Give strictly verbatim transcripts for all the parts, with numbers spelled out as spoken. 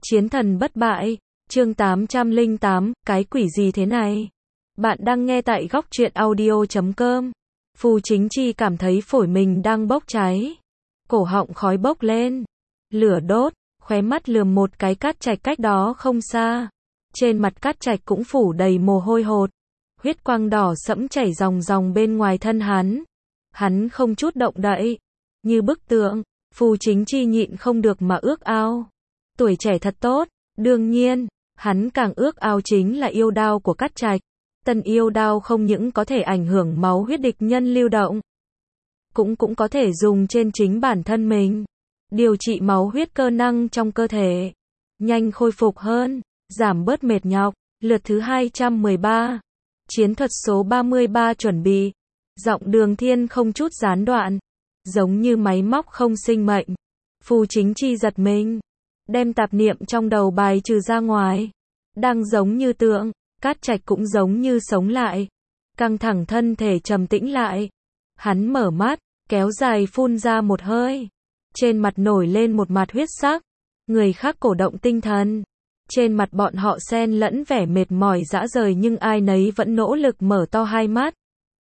Chiến thần bất bại, chương tám trăm lẻ tám, cái quỷ gì thế này? Bạn đang nghe tại góc truyện audio chấm com. Phù Chính Chi cảm thấy phổi mình đang bốc cháy. Cổ họng khói bốc lên. Lửa đốt, khóe mắt lườm một cái Cát Trạch cách đó không xa. Trên mặt Cát Trạch cũng phủ đầy mồ hôi hột. Huyết quang đỏ sẫm chảy ròng ròng bên ngoài thân hắn. Hắn không chút động đậy. Như bức tượng, Phù Chính Chi nhịn không được mà ước ao. Tuổi trẻ thật tốt, đương nhiên, hắn càng ước ao chính là yêu đao của Cát Trạch. Tân yêu đao không những có thể ảnh hưởng máu huyết địch nhân lưu động, cũng cũng có thể dùng trên chính bản thân mình, điều trị máu huyết cơ năng trong cơ thể, nhanh khôi phục hơn, giảm bớt mệt nhọc. Lượt thứ hai trăm mười ba, chiến thuật số ba mươi ba chuẩn bị. Giọng Đường Thiên không chút gián đoạn, giống như máy móc không sinh mệnh. Phù Chính Chi giật mình, đem tạp niệm trong đầu bài trừ ra ngoài. Đang giống như tượng, Cát Trạch cũng giống như sống lại. Căng thẳng thân thể trầm tĩnh lại. Hắn mở mắt, kéo dài phun ra một hơi. Trên mặt nổi lên một mặt huyết sắc. Người khác cổ động tinh thần. Trên mặt bọn họ xen lẫn vẻ mệt mỏi rã rời, nhưng ai nấy vẫn nỗ lực mở to hai mắt,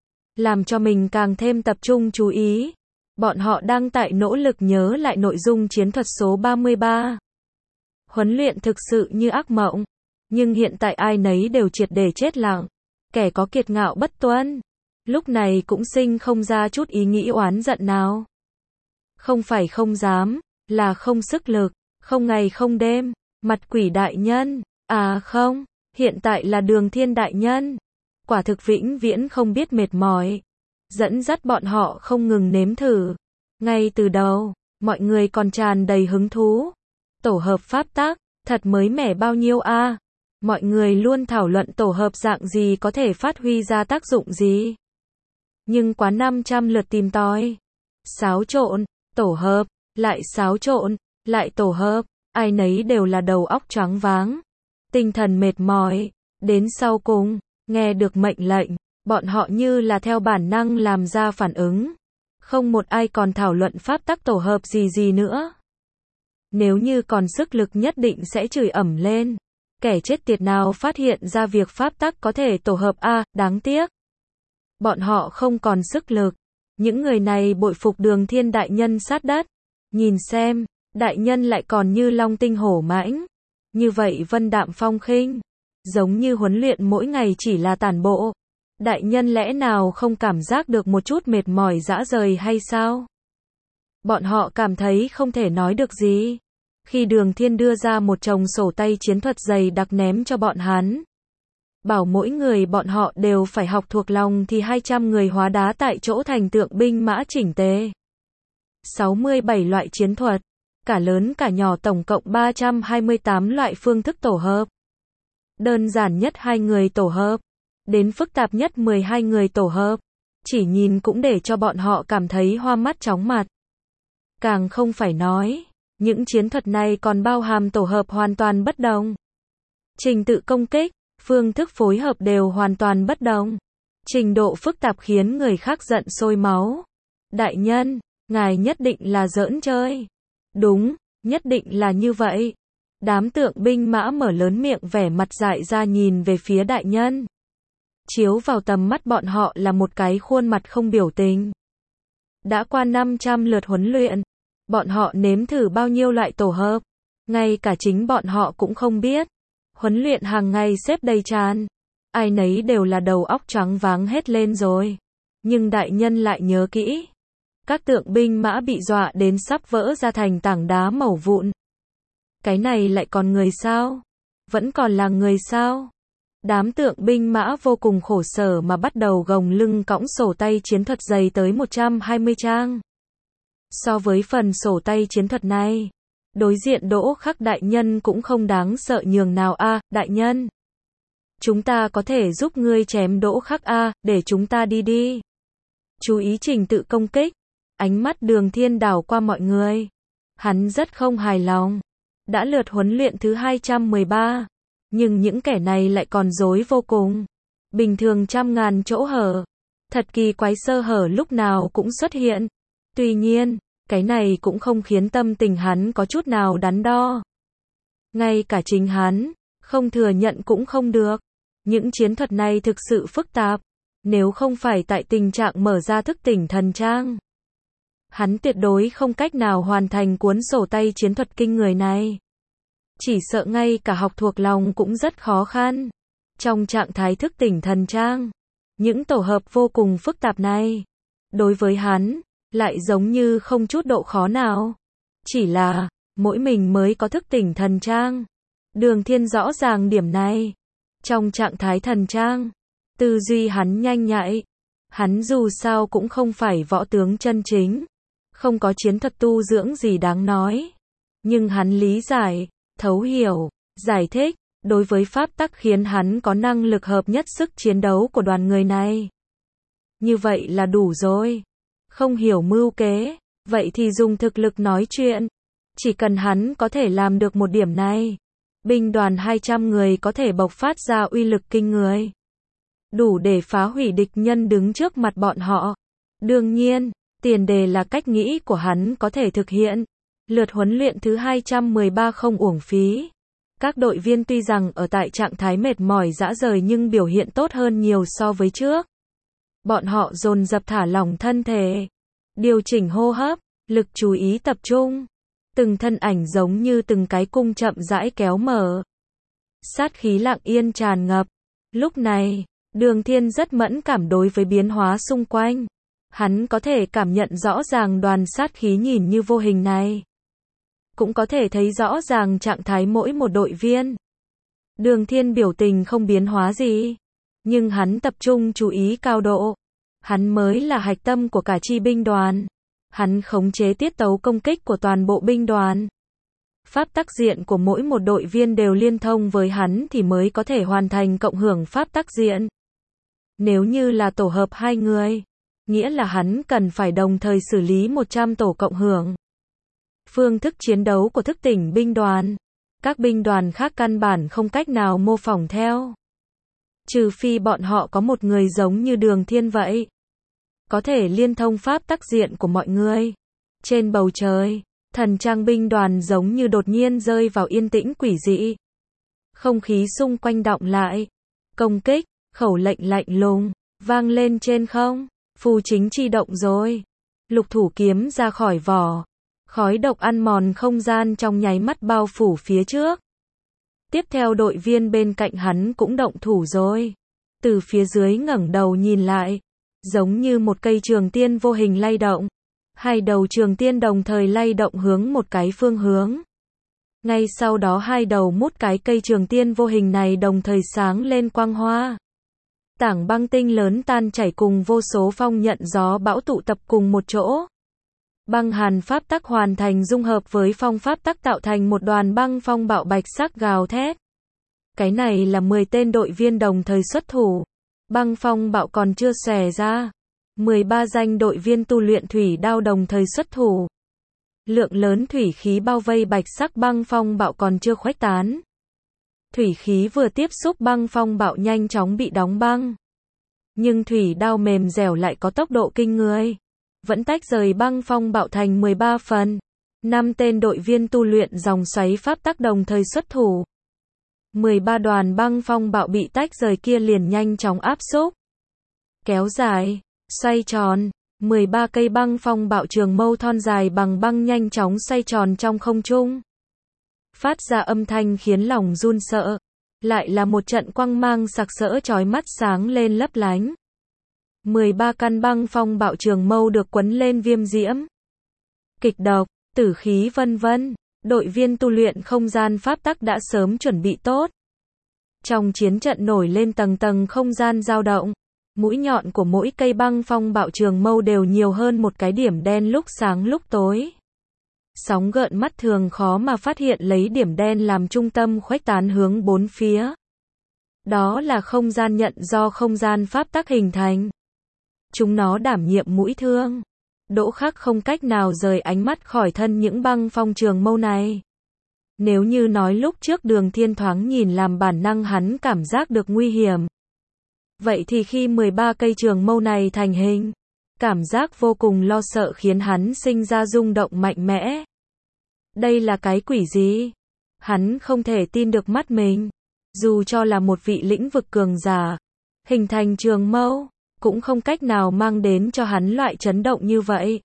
làm cho mình càng thêm tập trung chú ý. Bọn họ đang tại nỗ lực nhớ lại nội dung chiến thuật số ba mươi ba. Huấn luyện thực sự như ác mộng, nhưng hiện tại ai nấy đều triệt để chết lặng. Kẻ có kiệt ngạo bất tuân, lúc này cũng sinh không ra chút ý nghĩ oán giận nào. Không phải không dám, là không sức lực, không ngày không đêm. Mặt quỷ đại nhân, à không, hiện tại là Đường Thiên đại nhân. Quả thực vĩnh viễn không biết mệt mỏi, dẫn dắt bọn họ không ngừng nếm thử. Ngay từ đầu, mọi người còn tràn đầy hứng thú. Tổ hợp pháp tắc, thật mới mẻ bao nhiêu a? À? Mọi người luôn thảo luận tổ hợp dạng gì có thể phát huy ra tác dụng gì. Nhưng quá năm trăm lượt tìm tòi, xáo trộn, tổ hợp, lại xáo trộn, lại tổ hợp, ai nấy đều là đầu óc choáng váng, tinh thần mệt mỏi. Đến sau cùng, nghe được mệnh lệnh, bọn họ như là theo bản năng làm ra phản ứng. Không một ai còn thảo luận pháp tắc tổ hợp gì gì nữa. Nếu như còn sức lực nhất định sẽ chửi ẩm lên. Kẻ chết tiệt nào phát hiện ra việc pháp tắc có thể tổ hợp a, à, đáng tiếc. Bọn họ không còn sức lực. Những người này bội phục Đường Thiên đại nhân sát đất. Nhìn xem, đại nhân lại còn như long tinh hổ mãnh. Như vậy vân đạm phong khinh. Giống như huấn luyện mỗi ngày chỉ là tản bộ. Đại nhân lẽ nào không cảm giác được một chút mệt mỏi rã rời hay sao? Bọn họ cảm thấy không thể nói được gì. Khi Đường Thiên đưa ra một chồng sổ tay chiến thuật dày đặc ném cho bọn hắn, bảo mỗi người bọn họ đều phải học thuộc lòng, thì hai trăm người hóa đá tại chỗ thành tượng binh mã chỉnh tề. sáu mươi bảy loại chiến thuật, cả lớn cả nhỏ, tổng cộng ba trăm hai mươi tám loại phương thức tổ hợp. Đơn giản nhất hai người tổ hợp, đến phức tạp nhất mười hai người tổ hợp. Chỉ nhìn cũng để cho bọn họ cảm thấy hoa mắt chóng mặt. Càng không phải nói, những chiến thuật này còn bao hàm tổ hợp hoàn toàn bất đồng. Trình tự công kích, phương thức phối hợp đều hoàn toàn bất đồng. Trình độ phức tạp khiến người khác giận sôi máu. Đại nhân, ngài nhất định là giỡn chơi. Đúng, nhất định là như vậy. Đám tượng binh mã mở lớn miệng, vẻ mặt dại ra nhìn về phía đại nhân. Chiếu vào tầm mắt bọn họ là một cái khuôn mặt không biểu tình. Đã qua năm trăm lượt huấn luyện, bọn họ nếm thử bao nhiêu loại tổ hợp, ngay cả chính bọn họ cũng không biết. Huấn luyện hàng ngày xếp đầy tràn, ai nấy đều là đầu óc choáng váng hết lên rồi. Nhưng đại nhân lại nhớ kỹ. Các tượng binh mã bị dọa đến sắp vỡ ra thành tảng đá mẩu vụn. Cái này lại còn người sao? Vẫn còn là người sao? Đám tượng binh mã vô cùng khổ sở mà bắt đầu gồng lưng cõng sổ tay chiến thuật dày tới một trăm hai mươi trang. So với phần sổ tay chiến thuật này, đối diện Đỗ Khắc đại nhân cũng không đáng sợ nhường nào a. À, đại nhân, chúng ta có thể giúp ngươi chém Đỗ Khắc a, à, để chúng ta đi đi. Chú ý trình tự công kích. Ánh mắt Đường Thiên đảo qua mọi người. Hắn rất không hài lòng. Đã lượt huấn luyện thứ hai trăm mười ba, nhưng những kẻ này lại còn dối vô cùng. Bình thường trăm ngàn chỗ hở, thật kỳ quái, sơ hở lúc nào cũng xuất hiện. Tuy nhiên, cái này cũng không khiến tâm tình hắn có chút nào đắn đo. Ngay cả chính hắn, không thừa nhận cũng không được. Những chiến thuật này thực sự phức tạp. Nếu không phải tại tình trạng mở ra thức tỉnh thần trang, hắn tuyệt đối không cách nào hoàn thành cuốn sổ tay chiến thuật kinh người này. Chỉ sợ ngay cả học thuộc lòng cũng rất khó khăn. Trong trạng thái thức tỉnh thần trang, những tổ hợp vô cùng phức tạp này, đối với hắn, lại giống như không chút độ khó nào. Chỉ là, mỗi mình mới có thức tỉnh thần trang. Đường Thiên rõ ràng điểm này. Trong trạng thái thần trang, tư duy hắn nhanh nhạy. Hắn dù sao cũng không phải võ tướng chân chính, không có chiến thuật tu dưỡng gì đáng nói. Nhưng hắn lý giải, thấu hiểu, giải thích, đối với pháp tắc khiến hắn có năng lực hợp nhất sức chiến đấu của đoàn người này. Như vậy là đủ rồi. Không hiểu mưu kế, vậy thì dùng thực lực nói chuyện. Chỉ cần hắn có thể làm được một điểm này, binh đoàn hai trăm người có thể bộc phát ra uy lực kinh người, đủ để phá hủy địch nhân đứng trước mặt bọn họ. Đương nhiên, tiền đề là cách nghĩ của hắn có thể thực hiện. Lượt huấn luyện thứ hai trăm mười ba không uổng phí. Các đội viên tuy rằng ở tại trạng thái mệt mỏi rã rời nhưng biểu hiện tốt hơn nhiều so với trước. Bọn họ dồn dập thả lỏng thân thể, điều chỉnh hô hấp, lực chú ý tập trung. Từng thân ảnh giống như từng cái cung chậm rãi kéo mở. Sát khí lặng yên tràn ngập. Lúc này, Đường Thiên rất mẫn cảm đối với biến hóa xung quanh. Hắn có thể cảm nhận rõ ràng đoàn sát khí nhìn như vô hình này. Cũng có thể thấy rõ ràng trạng thái mỗi một đội viên. Đường Thiên biểu tình không biến hóa gì, nhưng hắn tập trung chú ý cao độ. Hắn mới là hạch tâm của cả chi binh đoàn. Hắn khống chế tiết tấu công kích của toàn bộ binh đoàn. Pháp tắc diện của mỗi một đội viên đều liên thông với hắn thì mới có thể hoàn thành cộng hưởng pháp tắc diện. Nếu như là tổ hợp hai người, nghĩa là hắn cần phải đồng thời xử lý một trăm tổ cộng hưởng. Phương thức chiến đấu của thức tỉnh binh đoàn, các binh đoàn khác căn bản không cách nào mô phỏng theo. Trừ phi bọn họ có một người giống như Đường Thiên vậy, có thể liên thông pháp tắc diện của mọi người. Trên bầu trời, thần trang binh đoàn giống như đột nhiên rơi vào yên tĩnh quỷ dị. Không khí xung quanh đọng lại. Công kích, khẩu lệnh lạnh lùng, vang lên trên không. Phù chính chi động rồi. Lục thủ kiếm ra khỏi vỏ. Khói độc ăn mòn không gian trong nháy mắt bao phủ phía trước. Tiếp theo đội viên bên cạnh hắn cũng động thủ rồi. Từ phía dưới ngẩng đầu nhìn lại, giống như một cây trường tiên vô hình lay động. Hai đầu trường tiên đồng thời lay động hướng một cái phương hướng. Ngay sau đó hai đầu mút cái cây trường tiên vô hình này đồng thời sáng lên quang hoa. Tảng băng tinh lớn tan chảy cùng vô số phong nhận gió bão tụ tập cùng một chỗ. Băng hàn pháp tắc hoàn thành dung hợp với phong pháp tắc tạo thành một đoàn băng phong bạo bạch sắc gào thét. Cái này là mười tên đội viên đồng thời xuất thủ. Băng phong bạo còn chưa xòe ra. mười ba danh đội viên tu luyện thủy đao đồng thời xuất thủ. Lượng lớn thủy khí bao vây bạch sắc băng phong bạo còn chưa khuếch tán. Thủy khí vừa tiếp xúc băng phong bạo nhanh chóng bị đóng băng. Nhưng thủy đao mềm dẻo lại có tốc độ kinh người. Vẫn tách rời băng phong bạo thành mười ba phần. năm tên đội viên tu luyện dòng xoáy pháp tắc đồng thời xuất thủ. mười ba đoàn băng phong bạo bị tách rời kia liền nhanh chóng áp xúc. Kéo dài, xoay tròn, mười ba cây băng phong bạo trường mâu thon dài bằng băng nhanh chóng xoay tròn trong không trung. Phát ra âm thanh khiến lòng run sợ. Lại là một trận quang mang sặc sỡ chói mắt sáng lên lấp lánh. mười ba căn băng phong bạo trường mâu được quấn lên viêm diễm, kịch độc, tử khí vân vân. Đội viên tu luyện không gian pháp tắc đã sớm chuẩn bị tốt. Trong chiến trận nổi lên tầng tầng không gian dao động. Mũi nhọn của mỗi cây băng phong bạo trường mâu đều nhiều hơn một cái điểm đen lúc sáng lúc tối. Sóng gợn mắt thường khó mà phát hiện lấy điểm đen làm trung tâm khuếch tán hướng bốn phía. Đó là không gian nhận do không gian pháp tắc hình thành. Chúng nó đảm nhiệm mũi thương. Đỗ Khắc không cách nào rời ánh mắt khỏi thân những băng phong trường mâu này. Nếu như nói lúc trước Đường Thiên thoáng nhìn làm bản năng hắn cảm giác được nguy hiểm. Vậy thì khi mười ba cây trường mâu này thành hình, cảm giác vô cùng lo sợ khiến hắn sinh ra rung động mạnh mẽ. Đây là cái quỷ gì? Hắn không thể tin được mắt mình. Dù cho là một vị lĩnh vực cường giả, hình thành trường mâu, cũng không cách nào mang đến cho hắn loại chấn động như vậy.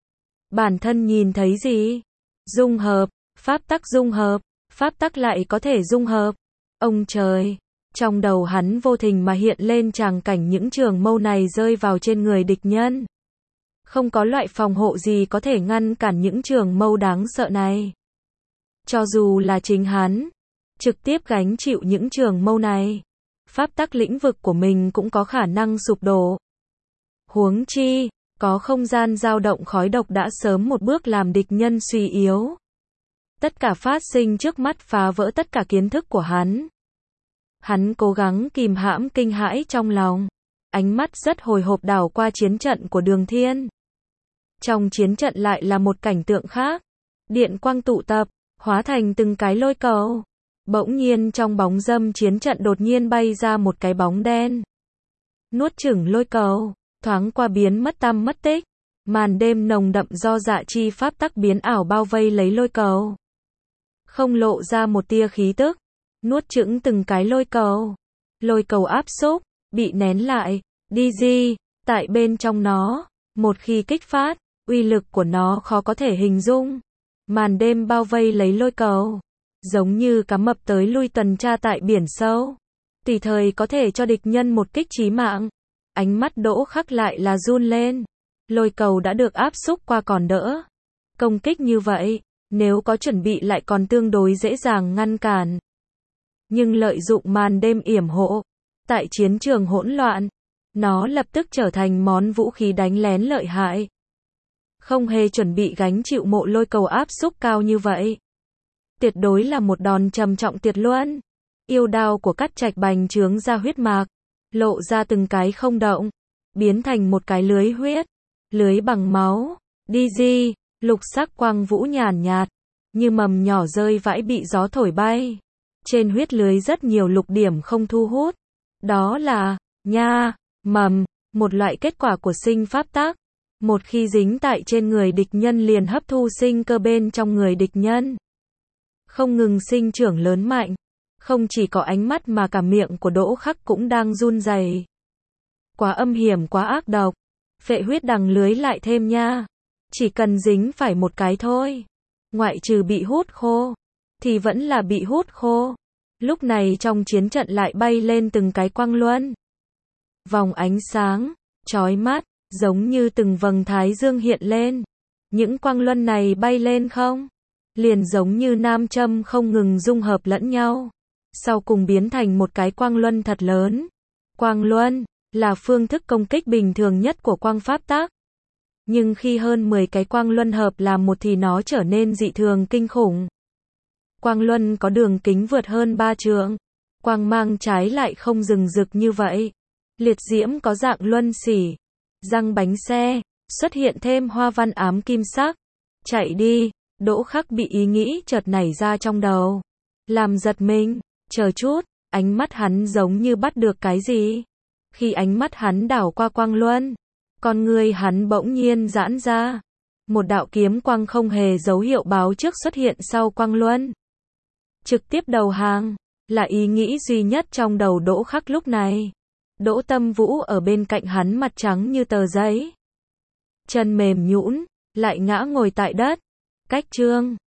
Bản thân nhìn thấy gì? Dung hợp, pháp tắc dung hợp, pháp tắc lại có thể dung hợp. Ông trời! Trong đầu hắn vô tình mà hiện lên tràng cảnh những trường mâu này rơi vào trên người địch nhân. Không có loại phòng hộ gì có thể ngăn cản những trường mâu đáng sợ này. Cho dù là chính hắn, trực tiếp gánh chịu những trường mâu này, pháp tắc lĩnh vực của mình cũng có khả năng sụp đổ. Huống chi, có không gian dao động khói độc đã sớm một bước làm địch nhân suy yếu. Tất cả phát sinh trước mắt phá vỡ tất cả kiến thức của hắn. Hắn cố gắng kìm hãm kinh hãi trong lòng. Ánh mắt rất hồi hộp đảo qua chiến trận của Đường Thiên. Trong chiến trận lại là một cảnh tượng khác. Điện quang tụ tập, hóa thành từng cái lôi cầu. Bỗng nhiên trong bóng râm chiến trận đột nhiên bay ra một cái bóng đen. Nuốt chửng lôi cầu, thoáng qua biến mất tăm mất tích. Màn đêm nồng đậm do dạ chi pháp tắc biến ảo bao vây lấy lôi cầu. Không lộ ra một tia khí tức. Nuốt chửng từng cái lôi cầu. Lôi cầu áp xúc, bị nén lại, đi di, tại bên trong nó. Một khi kích phát, uy lực của nó khó có thể hình dung. Màn đêm bao vây lấy lôi cầu. Giống như cá mập tới lui tuần tra tại biển sâu. Tùy thời có thể cho địch nhân một kích chí mạng. Ánh mắt Đỗ Khắc lại là run lên. Lôi cầu đã được áp xúc qua còn đỡ. Công kích như vậy, nếu có chuẩn bị lại còn tương đối dễ dàng ngăn cản. Nhưng lợi dụng màn đêm yểm hộ, tại chiến trường hỗn loạn, nó lập tức trở thành món vũ khí đánh lén lợi hại. Không hề chuẩn bị gánh chịu mộ lôi cầu áp xúc cao như vậy. Tuyệt đối là một đòn trầm trọng tuyệt luân. Yêu đao của Cát Trạch bành trướng ra huyết mạc, lộ ra từng cái không động, biến thành một cái lưới huyết, lưới bằng máu, đi di, lục sắc quang vũ nhàn nhạt, như mầm nhỏ rơi vãi bị gió thổi bay. Trên huyết lưới rất nhiều lục điểm không thu hút. Đó là, nha, mầm, một loại kết quả của sinh pháp tắc. Một khi dính tại trên người địch nhân liền hấp thu sinh cơ bên trong người địch nhân. Không ngừng sinh trưởng lớn mạnh. Không chỉ có ánh mắt mà cả miệng của Đỗ Khắc cũng đang run rẩy. Quá âm hiểm, quá ác độc. Phệ huyết đằng lưới lại thêm nha. Chỉ cần dính phải một cái thôi. Ngoại trừ bị hút khô, thì vẫn là bị hút khô. Lúc này trong chiến trận lại bay lên từng cái quang luân. Vòng ánh sáng, chói mắt, giống như từng vầng thái dương hiện lên. Những quang luân này bay lên không? Liền giống như nam châm không ngừng dung hợp lẫn nhau. Sau cùng biến thành một cái quang luân thật lớn. Quang luân là phương thức công kích bình thường nhất của quang pháp tắc. Nhưng khi hơn mười cái quang luân hợp làm một thì nó trở nên dị thường kinh khủng. Quang luân có đường kính vượt hơn ba trượng. Quang mang trái lại không rừng rực như vậy. Liệt diễm có dạng luân xỉ. Răng bánh xe, xuất hiện thêm hoa văn ám kim sắc. Chạy đi, Đỗ Khắc bị ý nghĩ chợt nảy ra trong đầu. Làm giật mình, chờ chút, ánh mắt hắn giống như bắt được cái gì. Khi ánh mắt hắn đảo qua quang luân, con người hắn bỗng nhiên giãn ra. Một đạo kiếm quang không hề dấu hiệu báo trước xuất hiện sau quang luân. Trực tiếp đầu hàng, là ý nghĩ duy nhất trong đầu Đỗ Khắc lúc này. Đỗ Tâm Vũ ở bên cạnh hắn mặt trắng như tờ giấy. Chân mềm nhũn, lại ngã ngồi tại đất. Cách chương